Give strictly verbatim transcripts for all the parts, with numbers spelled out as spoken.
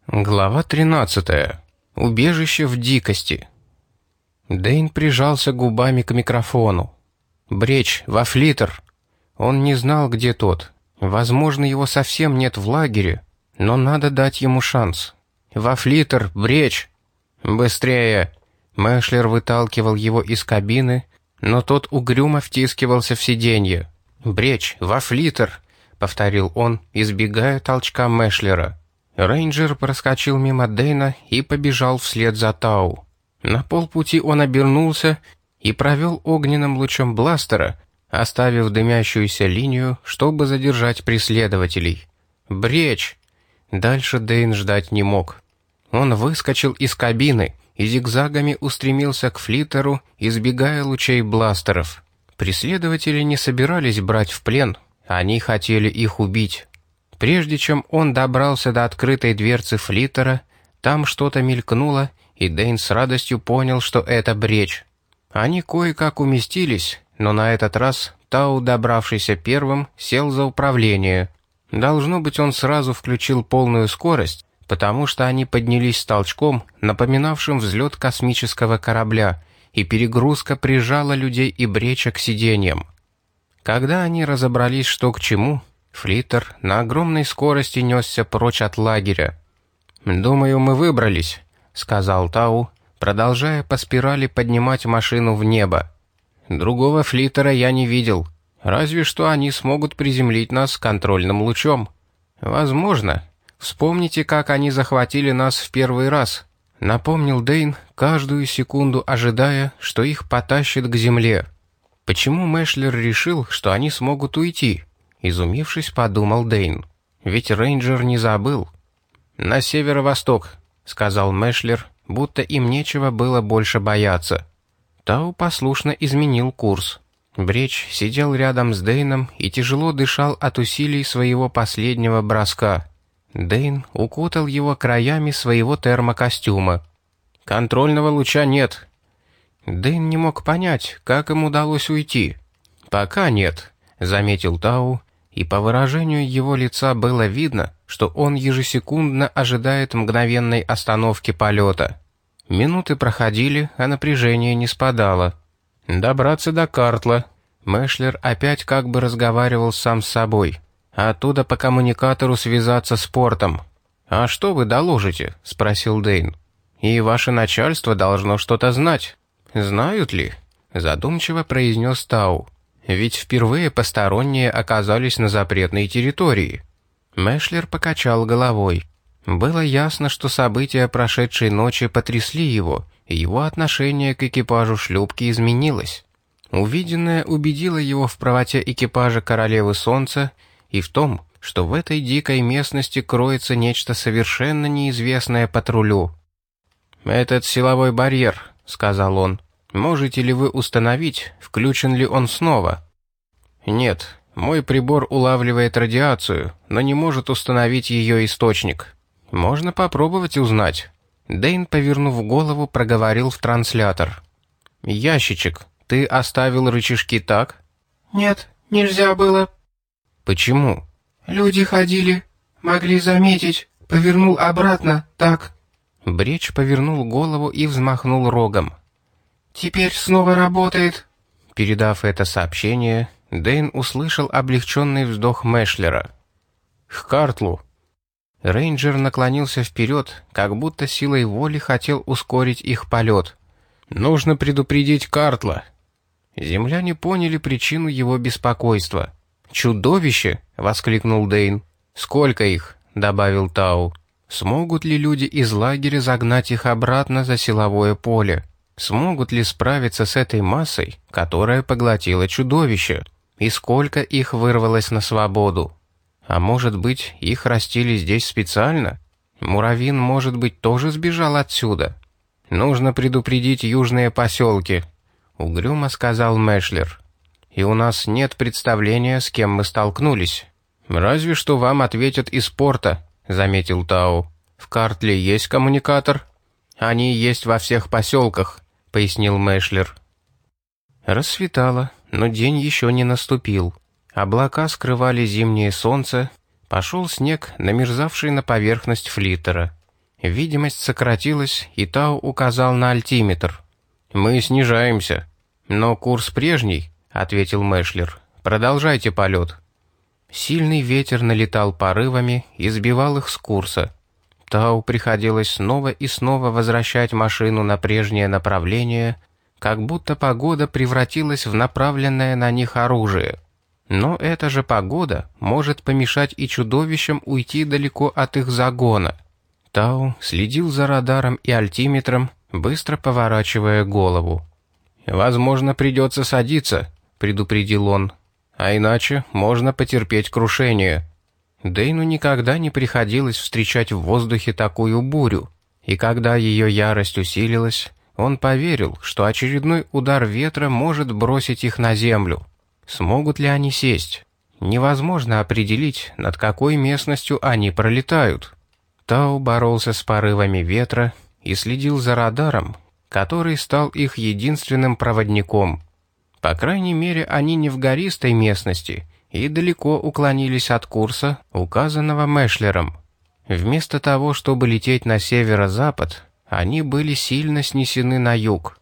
Глава тринадцатая. Убежище в дикости. Дэйн прижался губами к микрофону. «Бречь, во флитер!» Он не знал, где тот. Возможно, его совсем нет в лагере, но надо дать ему шанс. «Во флитер, Бречь!» «Быстрее!» Мэшлер выталкивал его из кабины, но тот угрюмо втискивался в сиденье. «Бречь, во флитер!» — повторил он, избегая толчка Мэшлера. Рейнджер проскочил мимо Дэйна и побежал вслед за Тау. На полпути он обернулся и провел огненным лучом бластера, оставив дымящуюся линию, чтобы задержать преследователей. «Бречь!» Дальше Дэйн ждать не мог. Он выскочил из кабины и зигзагами устремился к флиттеру, избегая лучей бластеров. Преследователи не собирались брать в плен, они хотели их убить. Прежде чем он добрался до открытой дверцы флиттера, там что-то мелькнуло, и Дэйн с радостью понял, что это Бречь. Они кое-как уместились, но на этот раз Тау, добравшийся первым, сел за управление. Должно быть, он сразу включил полную скорость, потому что они поднялись с толчком, напоминавшим взлет космического корабля, и перегрузка прижала людей и Бреча к сиденьям. Когда они разобрались, что к чему, флиттер на огромной скорости несся прочь от лагеря. «Думаю, мы выбрались», — сказал Тау, продолжая по спирали поднимать машину в небо. «Другого флиттера я не видел. Разве что они смогут приземлить нас контрольным лучом. Возможно. Вспомните, как они захватили нас в первый раз», — напомнил Дэйн, каждую секунду ожидая, что их потащит к земле. Почему Мэшлер решил, что они смогут уйти? Изумившись, подумал Дэйн. Ведь рейнджер не забыл. «На северо-восток», — сказал Мэшлер, будто им нечего было больше бояться. Тау послушно изменил курс. Бречь сидел рядом с Дэйном и тяжело дышал от усилий своего последнего броска. Дэйн укутал его краями своего термокостюма. «Контрольного луча нет». Дэйн не мог понять, как им удалось уйти. «Пока нет», — заметил Тау, и по выражению его лица было видно, что он ежесекундно ожидает мгновенной остановки полета. Минуты проходили, а напряжение не спадало. «Добраться до Картла». Мэшлер опять как бы разговаривал сам с собой. «Оттуда по коммуникатору связаться с портом». «А что вы доложите?» — спросил Дэйн. «И ваше начальство должно что-то знать». «Знают ли?» — задумчиво произнес Тау. «Ведь впервые посторонние оказались на запретной территории». Мэшлер покачал головой. Было ясно, что события прошедшей ночи потрясли его, и его отношение к экипажу шлюпки изменилось. Увиденное убедило его в правоте экипажа Королевы Солнца и в том, что в этой дикой местности кроется нечто совершенно неизвестное патрулю. «Этот силовой барьер», — сказал он. «Можете ли вы установить, включен ли он снова?» «Нет, мой прибор улавливает радиацию, но не может установить ее источник. Можно попробовать узнать». Дэйн, повернув голову, проговорил в транслятор. «Ящичек, ты оставил рычажки так?» «Нет, нельзя было». «Почему?» «Люди ходили, могли заметить, повернул обратно, так». Бречь повернул голову и взмахнул рогом. «Теперь снова работает». Передав это сообщение, Дэйн услышал облегченный вздох Мэшлера. «К Картлу». Рейнджер наклонился вперед, как будто силой воли хотел ускорить их полет. «Нужно предупредить Картла». Земляне поняли причину его беспокойства. «Чудовище!» — воскликнул Дэйн. «Сколько их?» — добавил Тау. «Смогут ли люди из лагеря загнать их обратно за силовое поле? Смогут ли справиться с этой массой, которая поглотила чудовище? И сколько их вырвалось на свободу? А может быть, их растили здесь специально? Муравин, может быть, тоже сбежал отсюда? Нужно предупредить южные поселки», — угрюмо сказал Мэшлер. «И у нас нет представления, с кем мы столкнулись». «Разве что вам ответят из порта», — заметил Тау. «В Картле есть коммуникатор?» «Они есть во всех поселках», — пояснил Мэшлер. Рассветало, но день еще не наступил. Облака скрывали зимнее солнце, пошел снег, намерзавший на поверхность флиттера. Видимость сократилась, и Тау указал на альтиметр. «Мы снижаемся». «Но курс прежний», — ответил Мэшлер. «Продолжайте полет». Сильный ветер налетал порывами и сбивал их с курса. Тау приходилось снова и снова возвращать машину на прежнее направление, как будто погода превратилась в направленное на них оружие. Но эта же погода может помешать и чудовищам уйти далеко от их загона. Тау следил за радаром и альтиметром, быстро поворачивая голову. «Возможно, придется садиться», — предупредил он. «А иначе можно потерпеть крушение». Дэйну никогда не приходилось встречать в воздухе такую бурю, и когда ее ярость усилилась, он поверил, что очередной удар ветра может бросить их на землю. Смогут ли они сесть? Невозможно определить, над какой местностью они пролетают. Тау боролся с порывами ветра и следил за радаром, который стал их единственным проводником. По крайней мере, они не в гористой местности и далеко уклонились от курса, указанного Мэшлером. Вместо того, чтобы лететь на северо-запад, они были сильно снесены на юг.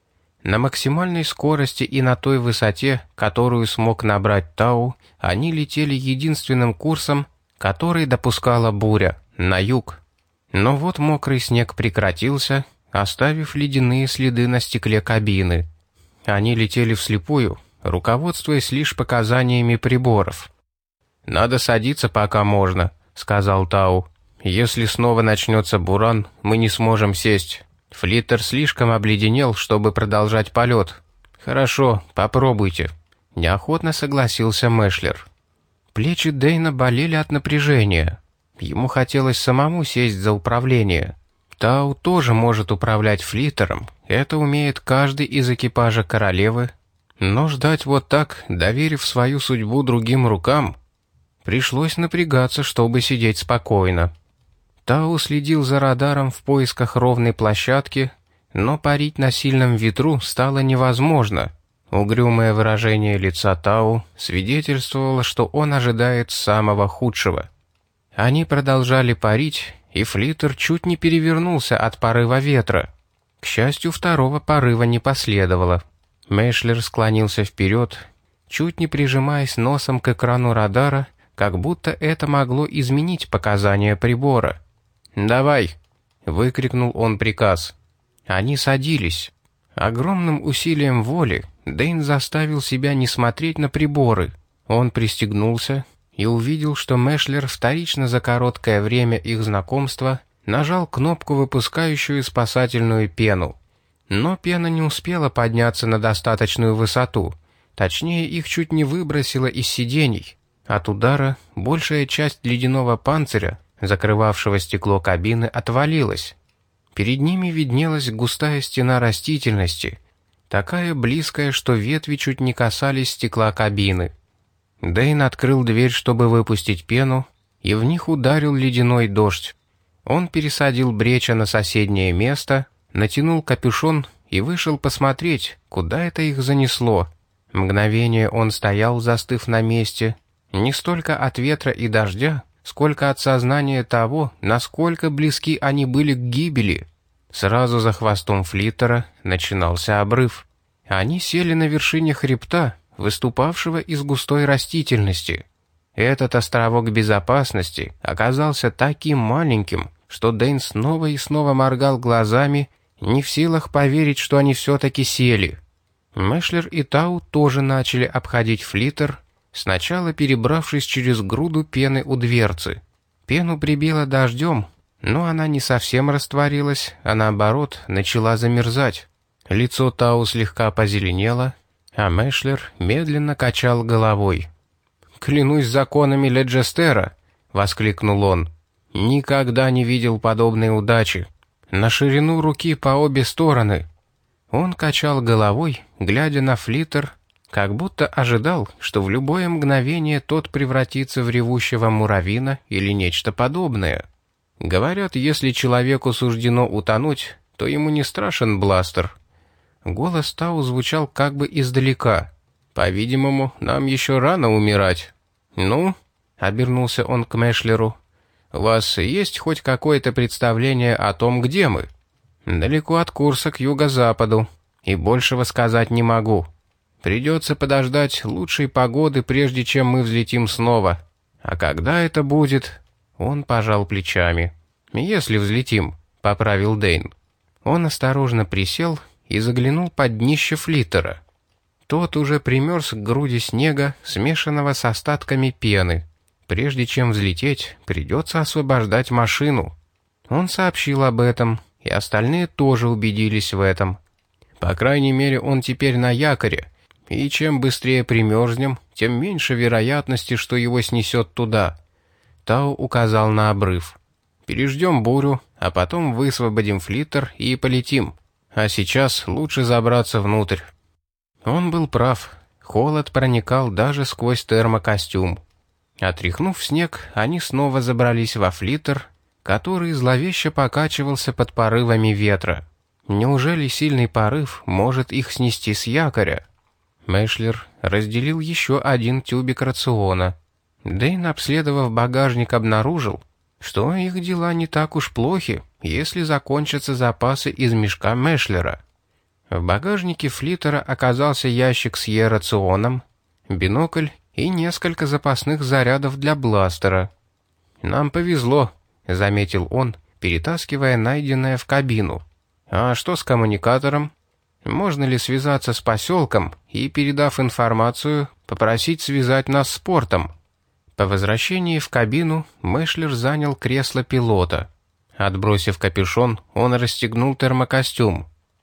На максимальной скорости и на той высоте, которую смог набрать Тау, они летели единственным курсом, который допускала буря, на юг. Но вот мокрый снег прекратился, оставив ледяные следы на стекле кабины. Они летели вслепую, руководствуясь лишь показаниями приборов. «Надо садиться, пока можно», — сказал Тау. «Если снова начнется буран, мы не сможем сесть. Флиттер слишком обледенел, чтобы продолжать полет». «Хорошо, попробуйте», — неохотно согласился Мэшлер. Плечи Дэйна болели от напряжения. Ему хотелось самому сесть за управление. Тау тоже может управлять флиттером, это умеет каждый из экипажа королевы, но ждать вот так, доверив свою судьбу другим рукам, пришлось напрягаться, чтобы сидеть спокойно. Тау следил за радаром в поисках ровной площадки, но парить на сильном ветру стало невозможно. Угрюмое выражение лица Тау свидетельствовало, что он ожидает самого худшего. Они продолжали парить, и флиттер чуть не перевернулся от порыва ветра. К счастью, второго порыва не последовало. Мэшлер склонился вперед, чуть не прижимаясь носом к экрану радара, как будто это могло изменить показания прибора. «Давай!» — выкрикнул он приказ. Они садились. Огромным усилием воли Дэйн заставил себя не смотреть на приборы. Он пристегнулся и увидел, что Мэшлер вторично за короткое время их знакомства нажал кнопку, выпускающую спасательную пену. Но пена не успела подняться на достаточную высоту, точнее, их чуть не выбросило из сидений. От удара большая часть ледяного панциря, закрывавшего стекло кабины, отвалилась. Перед ними виднелась густая стена растительности, такая близкая, что ветви чуть не касались стекла кабины. Дэйн открыл дверь, чтобы выпустить пену, и в них ударил ледяной дождь. Он пересадил Бреча на соседнее место, натянул капюшон и вышел посмотреть, куда это их занесло. Мгновение он стоял, застыв на месте, не столько от ветра и дождя, сколько от сознания того, насколько близки они были к гибели. Сразу за хвостом флиттера начинался обрыв. Они сели на вершине хребта, выступавшего из густой растительности. Этот островок безопасности оказался таким маленьким, что Дэйн снова и снова моргал глазами, не в силах поверить, что они все-таки сели. Мэшлер и Тау тоже начали обходить флиттер, сначала перебравшись через груду пены у дверцы. Пену прибило дождем, но она не совсем растворилась, а наоборот начала замерзать. Лицо Тау слегка позеленело, а Мэшлер медленно качал головой. «Клянусь законами Леджестера!» — воскликнул он. «Никогда не видел подобной удачи. На ширину руки по обе стороны». Он качал головой, глядя на флиттер, как будто ожидал, что в любое мгновение тот превратится в ревущего муравьина или нечто подобное. Говорят, если человеку суждено утонуть, то ему не страшен бластер. Голос Тау звучал как бы издалека. «По-видимому, нам еще рано умирать». «Ну?» — обернулся он к Мэшлеру. у вас есть хоть какое-то представление о том, где мы?» «Далеко от курса к юго-западу, и большего сказать не могу. Придется подождать лучшей погоды, прежде чем мы взлетим снова. А когда это будет?» Он пожал плечами. «Если взлетим», — поправил Дэйн. Он осторожно присел и заглянул под днище флиттера. Тот уже примерз к груди снега, смешанного с остатками пены. Прежде чем взлететь, придется освобождать машину. Он сообщил об этом, и остальные тоже убедились в этом. По крайней мере, он теперь на якоре, и чем быстрее примерзнем, тем меньше вероятности, что его снесет туда. Тау указал на обрыв. «Переждем бурю, а потом высвободим флиттер и полетим. А сейчас лучше забраться внутрь». Он был прав. Холод проникал даже сквозь термокостюм. Отряхнув снег, они снова забрались во флиттер, который зловеще покачивался под порывами ветра. Неужели сильный порыв может их снести с якоря? Мэшлер разделил еще один тюбик рациона. Дэйн, обследовав багажник, обнаружил, что их дела не так уж плохи, если закончатся запасы из мешка Мэшлера. В багажнике флиттера оказался ящик с Е-рационом, бинокль и несколько запасных зарядов для бластера. «Нам повезло», — заметил он, перетаскивая найденное в кабину. «А что с коммуникатором? Можно ли связаться с поселком и, передав информацию, попросить связать нас с портом?» По возвращении в кабину Мэшлер занял кресло пилота. Отбросив капюшон, он расстегнул термокостюм.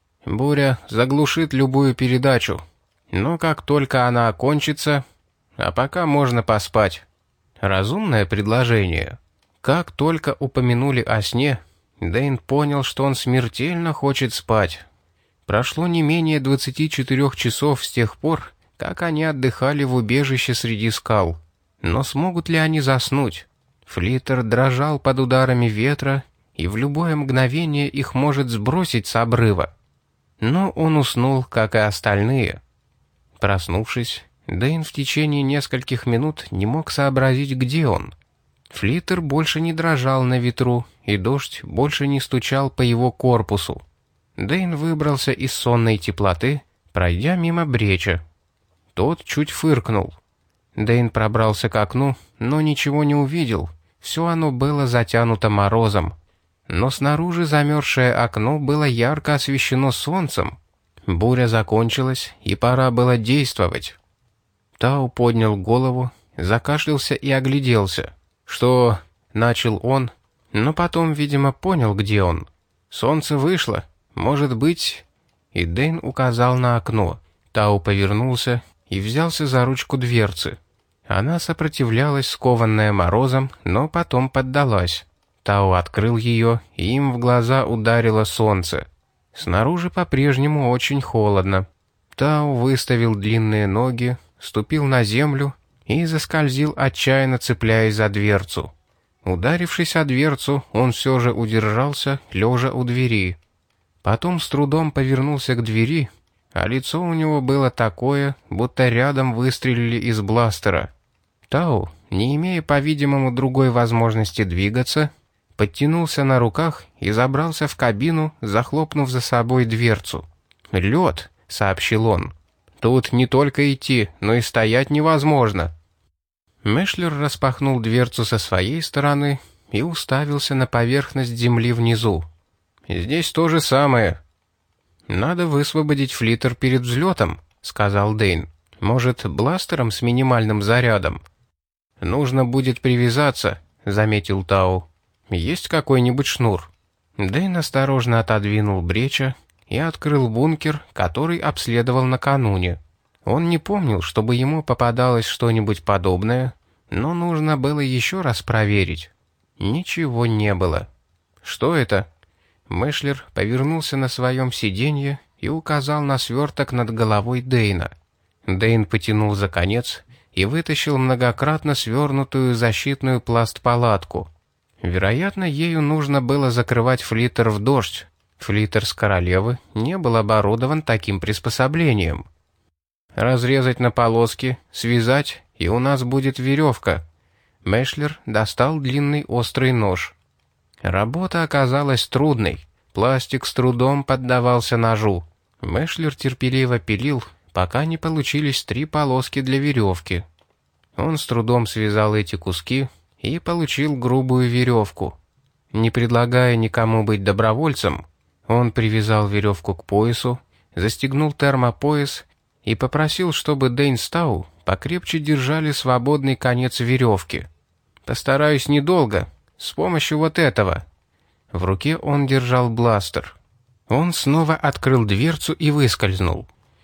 «Буря заглушит любую передачу, но как только она окончится, а пока можно поспать». Разумное предложение. Как только упомянули о сне, Дэйн понял, что он смертельно хочет спать. Прошло не менее двадцати четырёх часов с тех пор, как они отдыхали в убежище среди скал. Но смогут ли они заснуть? Флиттер дрожал под ударами ветра, и в любое мгновение их может сбросить с обрыва. Но он уснул, как и остальные. Проснувшись, Дэйн в течение нескольких минут не мог сообразить, где он. Флиттер больше не дрожал на ветру, и дождь больше не стучал по его корпусу. Дэйн выбрался из сонной теплоты, пройдя мимо бреча. Тот чуть фыркнул. Дэйн пробрался к окну, но ничего не увидел. Все оно было затянуто морозом. Но снаружи замерзшее окно было ярко освещено солнцем. Буря закончилась, и пора было действовать. Тау поднял голову, закашлялся и огляделся. «Что?» — начал он, но потом, видимо, понял, где он. «Солнце вышло. Может быть...» И Дэйн указал на окно. Тау повернулся и взялся за ручку дверцы. Она сопротивлялась, скованная морозом, но потом поддалась. Тау открыл ее, и им в глаза ударило солнце. Снаружи по-прежнему очень холодно. Тау выставил длинные ноги, ступил на землю и заскользил, отчаянно цепляясь за дверцу. Ударившись о дверцу, он все же удержался, лежа у двери. Потом с трудом повернулся к двери, а лицо у него было такое, будто рядом выстрелили из бластера. Тау, не имея, по-видимому, другой возможности двигаться, подтянулся на руках и забрался в кабину, захлопнув за собой дверцу. «Лед», — сообщил он. «Тут не только идти, но и стоять невозможно». Мэшлер распахнул дверцу со своей стороны и уставился на поверхность земли внизу. «Здесь то же самое». «Надо высвободить флиттер перед взлетом», — сказал Дэйн. «Может, бластером с минимальным зарядом?» «Нужно будет привязаться», — заметил Тау. «Есть какой-нибудь шнур?» Дэйн осторожно отодвинул бреча и открыл бункер, который обследовал накануне. Он не помнил, чтобы ему попадалось что-нибудь подобное, но нужно было еще раз проверить. Ничего не было. «Что это?» Мэшлер повернулся на своем сиденье и указал на сверток над головой Дэйна. Дэйн потянул за конец и вытащил многократно свернутую защитную пластпалатку. Вероятно, ею нужно было закрывать флиттер в дождь. Флиттер с королевы не был оборудован таким приспособлением. «Разрезать на полоски, связать, и у нас будет веревка», Мэшлер достал длинный острый нож. Работа оказалась трудной. Пластик с трудом поддавался ножу. Мэшлер терпеливо пилил, пока не получились три полоски для веревки. Он с трудом связал эти куски и получил грубую веревку. Не предлагая никому быть добровольцем, он привязал веревку к поясу, застегнул термопояс и попросил, чтобы Дэйн с Тау покрепче держали свободный конец веревки. «Постараюсь недолго, с помощью вот этого». В руке он держал бластер. Он снова открыл дверцу и выскользнул.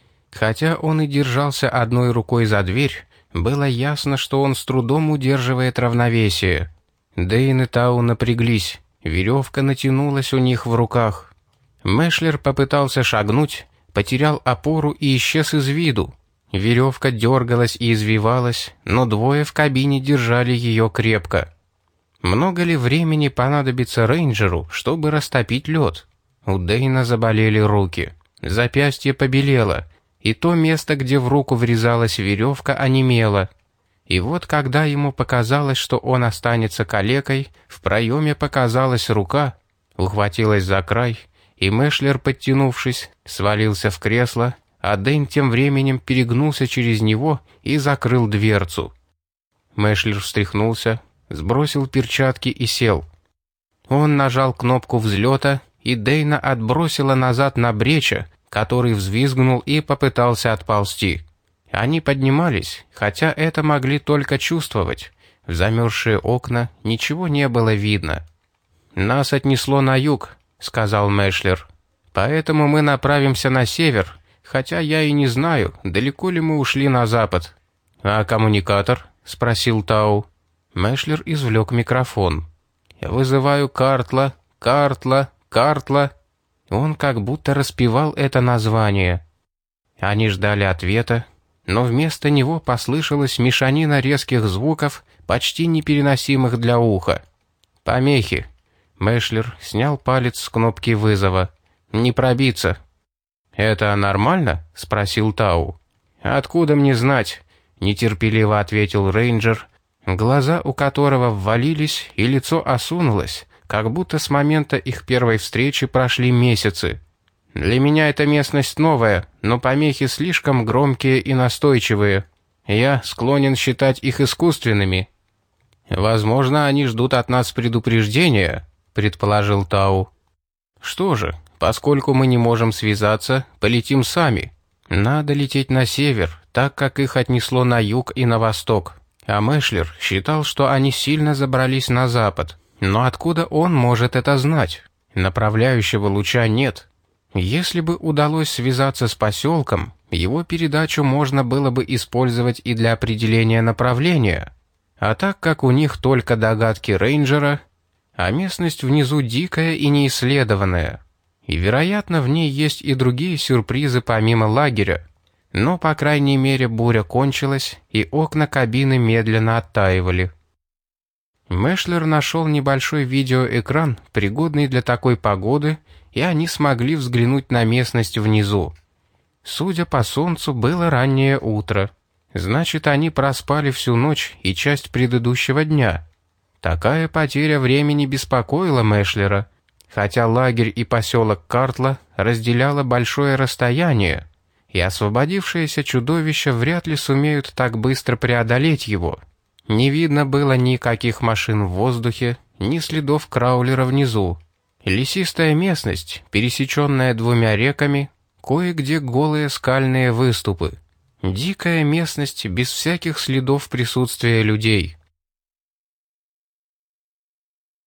Хотя он и держался одной рукой за дверь, было ясно, что он с трудом удерживает равновесие. Дэйн и Тау напряглись, веревка натянулась у них в руках. Мэшлер попытался шагнуть, потерял опору и исчез из виду. Веревка дергалась и извивалась, но двое в кабине держали ее крепко. Много ли времени понадобится рейнджеру, чтобы растопить лед? У Дэйна заболели руки, запястье побелело, и то место, где в руку врезалась веревка, онемело. И вот когда ему показалось, что он останется калекой, в проеме показалась рука, ухватилась за край, и Мэшлер, подтянувшись, свалился в кресло, а Дэйн тем временем перегнулся через него и закрыл дверцу. Мэшлер встряхнулся, сбросил перчатки и сел. Он нажал кнопку взлета, и Дэйна отбросило назад на Бреча, который взвизгнул и попытался отползти. Они поднимались, хотя это могли только чувствовать. В замерзшие окна ничего не было видно. «Нас отнесло на юг», — сказал Мэшлер. «Поэтому мы направимся на север, хотя я и не знаю, далеко ли мы ушли на запад». «А коммуникатор?» — спросил Тау. Мэшлер извлек микрофон. «Я вызываю Картла, Картла, Картла». Он как будто распевал это название. Они ждали ответа, но вместо него послышалась мешанина резких звуков, почти непереносимых для уха. «Помехи». Мэшлер снял палец с кнопки вызова. «Не пробиться». «Это нормально?» — спросил Тау. «Откуда мне знать?» — нетерпеливо ответил рейнджер, глаза у которого ввалились и лицо осунулось, как будто с момента их первой встречи прошли месяцы. «Для меня эта местность новая, но помехи слишком громкие и настойчивые. Я склонен считать их искусственными». «Возможно, они ждут от нас предупреждения», — предположил Тау. «Что же, поскольку мы не можем связаться, полетим сами. Надо лететь на север, так как их отнесло на юг и на восток». А Мэшлер считал, что они сильно забрались на запад. Но откуда он может это знать? Направляющего луча нет. Если бы удалось связаться с поселком, его передачу можно было бы использовать и для определения направления. А так как у них только догадки рейнджера, а местность внизу дикая и неисследованная, и, вероятно, в ней есть и другие сюрпризы помимо лагеря, но, по крайней мере, буря кончилась, и окна кабины медленно оттаивали. Мэшлер нашел небольшой видеоэкран, пригодный для такой погоды, и они смогли взглянуть на местность внизу. Судя по солнцу, было раннее утро. Значит, они проспали всю ночь и часть предыдущего дня. Такая потеря времени беспокоила Мэшлера, хотя лагерь и поселок Картла разделяло большое расстояние, и освободившиеся чудовища вряд ли сумеют так быстро преодолеть его. Не видно было никаких машин в воздухе, ни следов краулера внизу. Лесистая местность, пересеченная двумя реками, кое-где голые скальные выступы. Дикая местность без всяких следов присутствия людей.